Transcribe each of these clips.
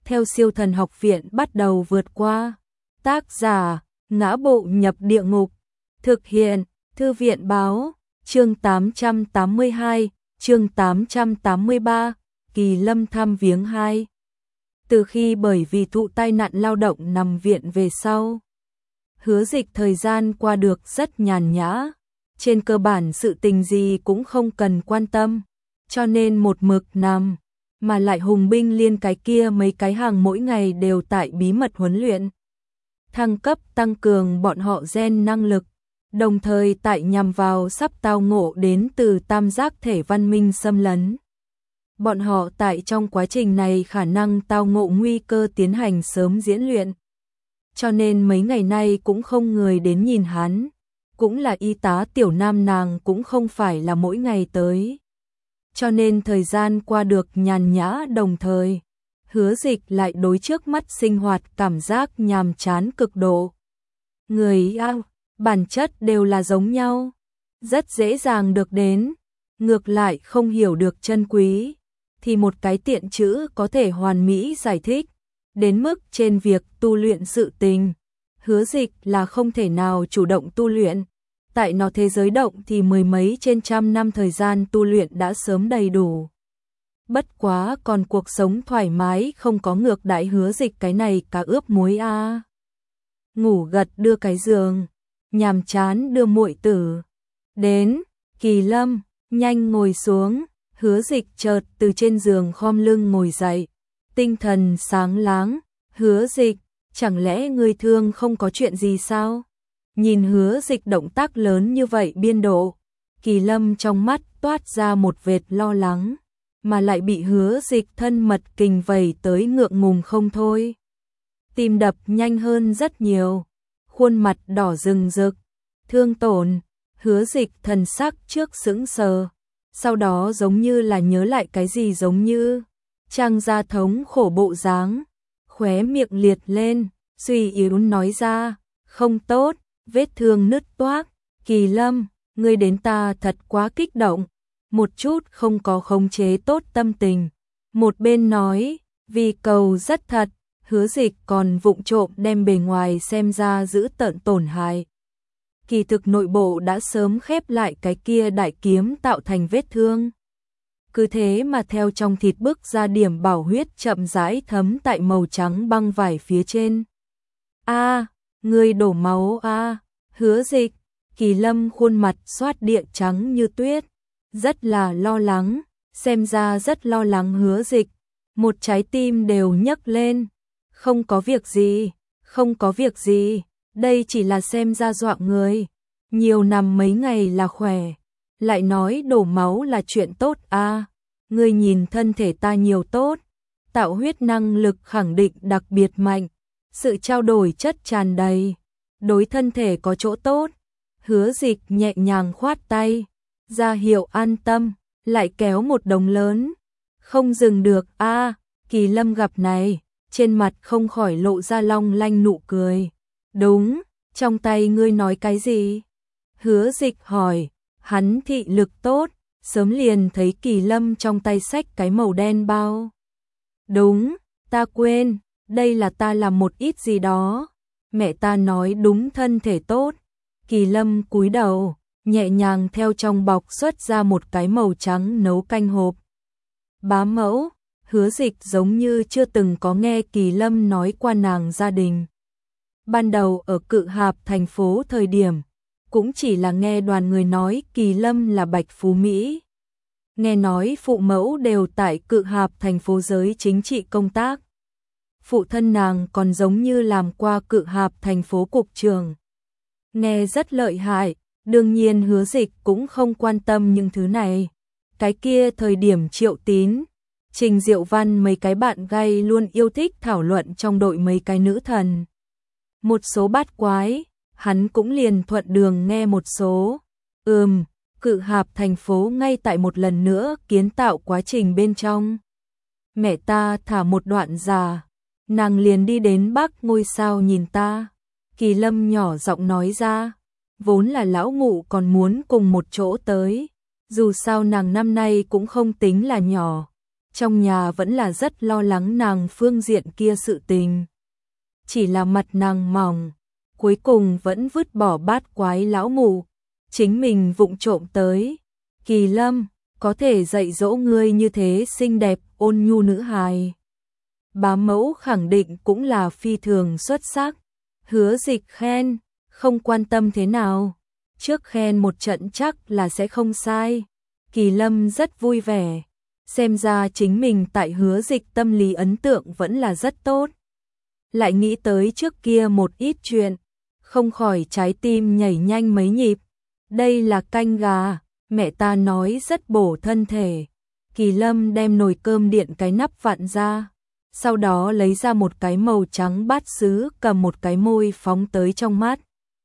theo Siêu Thần Học Viện bắt đầu vượt qua. Tác giả: Ngã Bộ Nhập Địa Ngục. Thực hiện: Thư viện báo. Chương 882, chương 883, Kỳ Lâm thăm viếng 2. Từ khi bởi vì thụ tai nạn lao động nằm viện về sau, Hứa Dịch thời gian qua được rất nhàn nhã, trên cơ bản sự tình gì cũng không cần quan tâm, cho nên một mực nằm, mà lại hùng binh liên cái kia mấy cái hàng mỗi ngày đều tại bí mật huấn luyện, thăng cấp tăng cường bọn họ gen năng lực, đồng thời tại nhằm vào sắp tao ngộ đến từ tam giác thể văn minh xâm lấn. Bọn họ tại trong quá trình này khả năng tao ngộ nguy cơ tiến hành sớm diễn luyện. Cho nên mấy ngày nay cũng không người đến nhìn hắn, cũng là y tá Tiểu Nam nàng cũng không phải là mỗi ngày tới. Cho nên thời gian qua được nhàn nhã, đồng thời Hứa Dịch lại đối trước mắt sinh hoạt cảm giác nhàm chán cực độ. Người bản chất đều là giống nhau, rất dễ dàng được đến, ngược lại không hiểu được chân quý, thì một cái tiện chữ có thể hoàn mỹ giải thích. Đến mức trên việc tu luyện sự tình, Hứa Dịch là không thể nào chủ động tu luyện. Tại nó thế giới động thì mười mấy trên trăm năm thời gian tu luyện đã sớm đầy đủ. Bất quá còn cuộc sống thoải mái không có ngược đãi Hứa Dịch cái này cá ướp muối a. Ngủ gật đưa cái giường, nhàm chán đưa muội tử đến. Kỳ Lâm, nhanh ngồi xuống. Hứa Dịch chợt từ trên giường khom lưng ngồi dậy, tinh thần sáng láng. Hứa Dịch, chẳng lẽ ngươi thương không có chuyện gì sao? Nhìn Hứa Dịch động tác lớn như vậy biên độ, Kỳ Lâm trong mắt toát ra một vệt lo lắng, mà lại bị Hứa Dịch thân mật kình vầy tới ngượng ngùng không thôi. Tim đập nhanh hơn rất nhiều, khuôn mặt đỏ rừng rực, thương tổn. Hứa Dịch thần sắc trước sững sờ, sau đó giống như là nhớ lại cái gì giống như trang gia thống khổ bộ dáng, khóe miệng liệt lên, suy yếu nói ra, không tốt, vết thương nứt toác. Kỳ Lâm, ngươi đến ta thật quá kích động, một chút không có khống chế tốt tâm tình. Một bên nói, vì cầu rất thật, Hứa Dịch còn vụng trộm đem bề ngoài xem ra giữ tợn tổn hại. Kỳ thực nội bộ đã sớm khép lại cái kia đại kiếm tạo thành vết thương. Cứ thế mà theo trong thịt bức ra điểm bảo huyết chậm rãi thấm tại màu trắng băng vải phía trên. A, ngươi đổ máu a. Hứa Dịch. Kỳ Lâm khuôn mặt xoát địa trắng như tuyết, rất là lo lắng, xem ra rất lo lắng Hứa Dịch, một trái tim đều nhấc lên. Không có việc gì, không có việc gì, đây chỉ là xem ra dọa người, nhiều nằm mấy ngày là khỏe, lại nói đổ máu là chuyện tốt a. Ngươi nhìn thân thể ta nhiều tốt, tạo huyết năng lực khẳng định đặc biệt mạnh, sự trao đổi chất tràn đầy, đối thân thể có chỗ tốt. Hứa Dịch nhẹ nhàng khoát tay, ra hiệu an tâm, lại kéo một đống lớn. Không dừng được a. Kỳ Lâm gặp này, trên mặt không khỏi lộ ra long lanh nụ cười. Đúng, trong tay ngươi nói cái gì? Hứa Dịch hỏi, hắn thị lực tốt, sớm liền thấy Kỳ Lâm trong tay xách cái màu đen bao. Đúng, ta quên, đây là ta làm một ít gì đó. Mẹ ta nói đúng thân thể tốt. Kỳ Lâm cúi đầu, nhẹ nhàng theo trong bọc xuất ra một cái màu trắng nấu canh hộp. Bá mẫu. Hứa Dịch giống như chưa từng có nghe Kỳ Lâm nói qua nàng gia đình. Ban đầu ở Cự Hạp thành phố thời điểm, cũng chỉ là nghe đoàn người nói Kỳ Lâm là Bạch Phú Mỹ. Nghe nói phụ mẫu đều tại Cự Hạp thành phố giới chính trị công tác. Phụ thân nàng còn giống như làm qua Cự Hạp thành phố cục trưởng. Nghe rất lợi hại, đương nhiên Hứa Dịch cũng không quan tâm những thứ này. Cái kia thời điểm Triệu Tín, Trình Diệu Văn mấy cái bạn gay luôn yêu thích thảo luận trong đội mấy cái nữ thần. Một số bát quái, hắn cũng liền thuận đường nghe một số. Cự Hạp thành phố ngay tại một lần nữa kiến tạo quá trình bên trong. Mẹ ta thả một đoạn già, nàng liền đi đến Bắc ngôi sao nhìn ta. Kỳ Lâm nhỏ giọng nói ra, vốn là lão ngụ còn muốn cùng một chỗ tới. Dù sao nàng năm nay cũng không tính là nhỏ. trong nhà vẫn là rất lo lắng nàng phương diện kia sự tình. Chỉ là mặt nàng mỏng, cuối cùng vẫn vứt bỏ bát quái lão mụ, chính mình vụng trộm tới. Kỳ Lâm, có thể dạy dỗ ngươi như thế xinh đẹp ôn nhu nữ hài. Bá mẫu khẳng định cũng là phi thường xuất sắc. Hứa Dịch khen, không quan tâm thế nào, trước khen một trận chắc là sẽ không sai. Kỳ Lâm rất vui vẻ, xem ra chính mình tại Hứa Dịch tâm lý ấn tượng vẫn là rất tốt. Lại nghĩ tới trước kia một ít chuyện, không khỏi trái tim nhảy nhanh mấy nhịp. Đây là canh gà, mẹ ta nói rất bổ thân thể. Kỳ Lâm đem nồi cơm điện cái nắp vặn ra, sau đó lấy ra một cái màu trắng bát sứ, cầm một cái môi phóng tới trong mắt.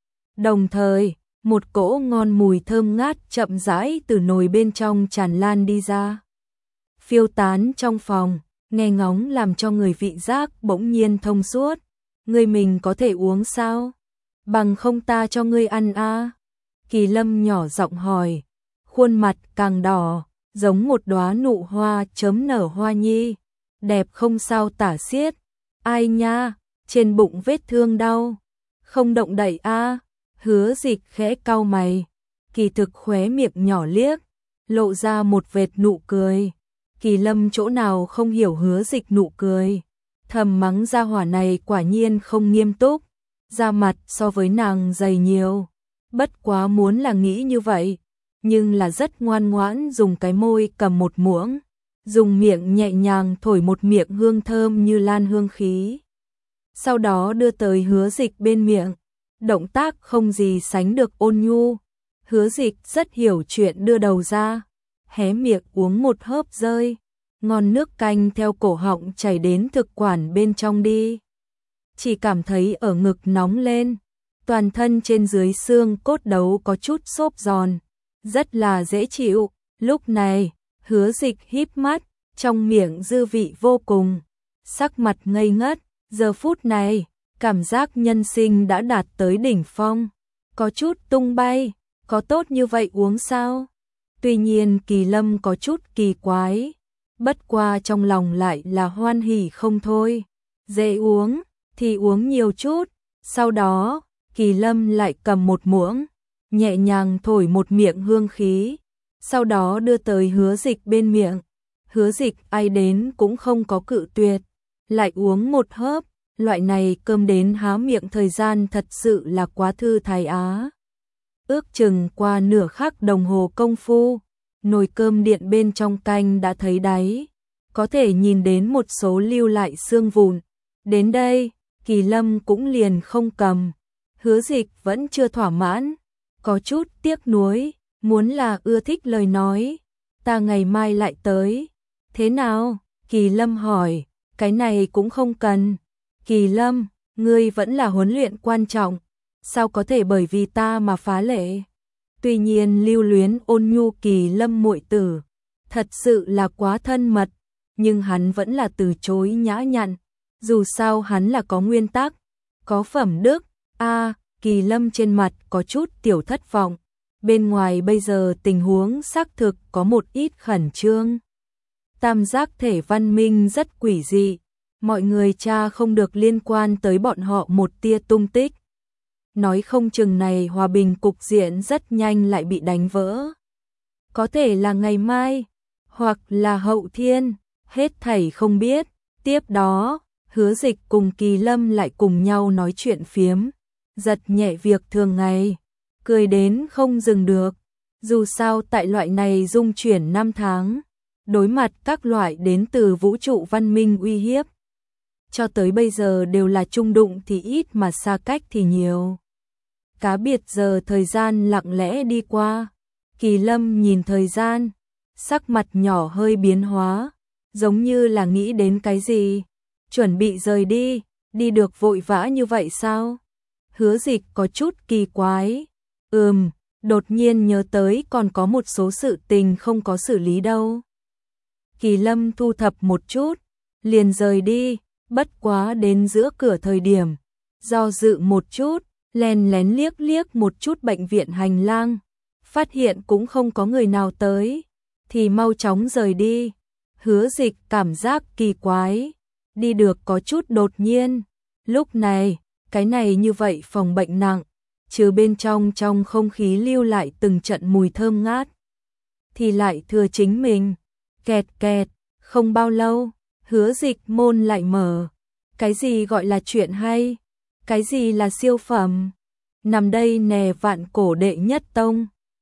Đồng thời, một cỗ ngon mùi thơm ngát chậm rãi từ nồi bên trong tràn lan đi ra, phiêu tán trong phòng, nghe ngóng làm cho người vị giác bỗng nhiên thông suốt. Ngươi mình có thể uống sao? Bằng không ta cho ngươi ăn a. Kỳ Lâm nhỏ giọng hỏi, khuôn mặt càng đỏ, giống một đóa nụ hoa chớm nở hoa nhi, đẹp không sao tả xiết. Ai nha, trên bụng vết thương đau, không động đậy a. Hứa Dịch khẽ cau mày, kỳ thực khóe miệng nhỏ liếc, lộ ra một vệt nụ cười. Kỳ Lâm chỗ nào không hiểu Hứa Dịch nụ cười, thầm mắng gia hỏa này quả nhiên không nghiêm túc, da mặt so với nàng dày nhiều. Bất quá muốn là nghĩ như vậy, nhưng là rất ngoan ngoãn dùng cái môi cầm một muỗng, dùng miệng nhẹ nhàng thổi một miệng hương thơm như lan hương khí. Sau đó đưa tới Hứa Dịch bên miệng, động tác không gì sánh được ôn nhu. Hứa Dịch rất hiểu chuyện đưa đầu ra, hé miệng uống một hớp rơi, ngon nước canh theo cổ họng chảy đến thực quản bên trong đi. Chỉ cảm thấy ở ngực nóng lên, toàn thân trên dưới xương cốt đấu có chút xốp giòn, rất là dễ chịu. Lúc này, Hứa Dịch híp mắt, trong miệng dư vị vô cùng, sắc mặt ngây ngất. Giờ phút này, cảm giác nhân sinh đã đạt tới đỉnh phong, có chút tung bay, có tốt như vậy uống sao? Tuy nhiên Kỳ Lâm có chút kỳ quái, bất qua trong lòng lại là hoan hỉ không thôi. Dễ uống thì uống nhiều chút. Sau đó, Kỳ Lâm lại cầm một muỗng, nhẹ nhàng thổi một miệng hương khí, sau đó đưa tới Hứa Dịch bên miệng. Hứa Dịch ai đến cũng không có cự tuyệt, lại uống một hớp. Loại này cơm đến há miệng thời gian thật sự là quá thư thái á. Ước chừng qua nửa khắc đồng hồ công phu, nồi cơm điện bên trong canh đã thấy đáy, có thể nhìn đến một số lưu lại xương vụn. Đến đây, Kỳ Lâm cũng liền không cầm. Hứa Dịch vẫn chưa thỏa mãn, có chút tiếc nuối, muốn là ưa thích lời nói, ta ngày mai lại tới. Thế nào? Kỳ Lâm hỏi, cái này cũng không cần. Kỳ Lâm, ngươi vẫn là huấn luyện quan trọng, sao có thể bởi vì ta mà phá lệ? Tuy nhiên lưu luyến ôn nhu Kỳ Lâm muội tử, thật sự là quá thân mật, nhưng hắn vẫn là từ chối nhã nhặn, dù sao hắn là có nguyên tắc, có phẩm đức. Kỳ Lâm trên mặt có chút tiểu thất vọng, bên ngoài bây giờ tình huống xác thực có một ít khẩn trương. Tam giác thể văn minh rất quỷ dị, mọi người tra không được liên quan tới bọn họ một tia tung tích. Nói không chừng này hòa bình cục diện rất nhanh lại bị đánh vỡ. Có thể là ngày mai, hoặc là hậu thiên, hết thảy không biết. Tiếp đó, Hứa Dịch cùng Kỳ Lâm lại cùng nhau nói chuyện phiếm, giật nhẹ việc thường ngày, cười đến không dừng được. Dù sao tại loại này dung chuyển năm tháng, đối mặt các loại đến từ vũ trụ văn minh uy hiếp, cho tới bây giờ đều là chung đụng thì ít mà xa cách thì nhiều. Cá biệt giờ thời gian lặng lẽ đi qua, Kỳ Lâm nhìn thời gian, sắc mặt nhỏ hơi biến hóa, giống như là nghĩ đến cái gì, chuẩn bị rời đi, đi được vội vã như vậy sao? Hứa Dịch có chút kỳ quái, đột nhiên nhớ tới còn có một số sự tình không có xử lý đâu. Kỳ Lâm thu thập một chút, liền rời đi, bất quá đến giữa cửa thời điểm, do dự một chút, lén lén liếc liếc một chút bệnh viện hành lang, phát hiện cũng không có người nào tới, thì mau chóng rời đi. Hứa Dịch cảm giác kỳ quái, đi được có chút đột nhiên. Lúc này, cái này như vậy phòng bệnh nặng, trừ bên trong không khí lưu lại từng trận mùi thơm ngát, thì lại thừa chính mình. Kẹt kẹt, không bao lâu, Hứa Dịch môn lại mở. Cái gì gọi là chuyện hay? Cái gì là siêu phẩm? Nằm đây nè, Vạn Cổ đệ nhất tông.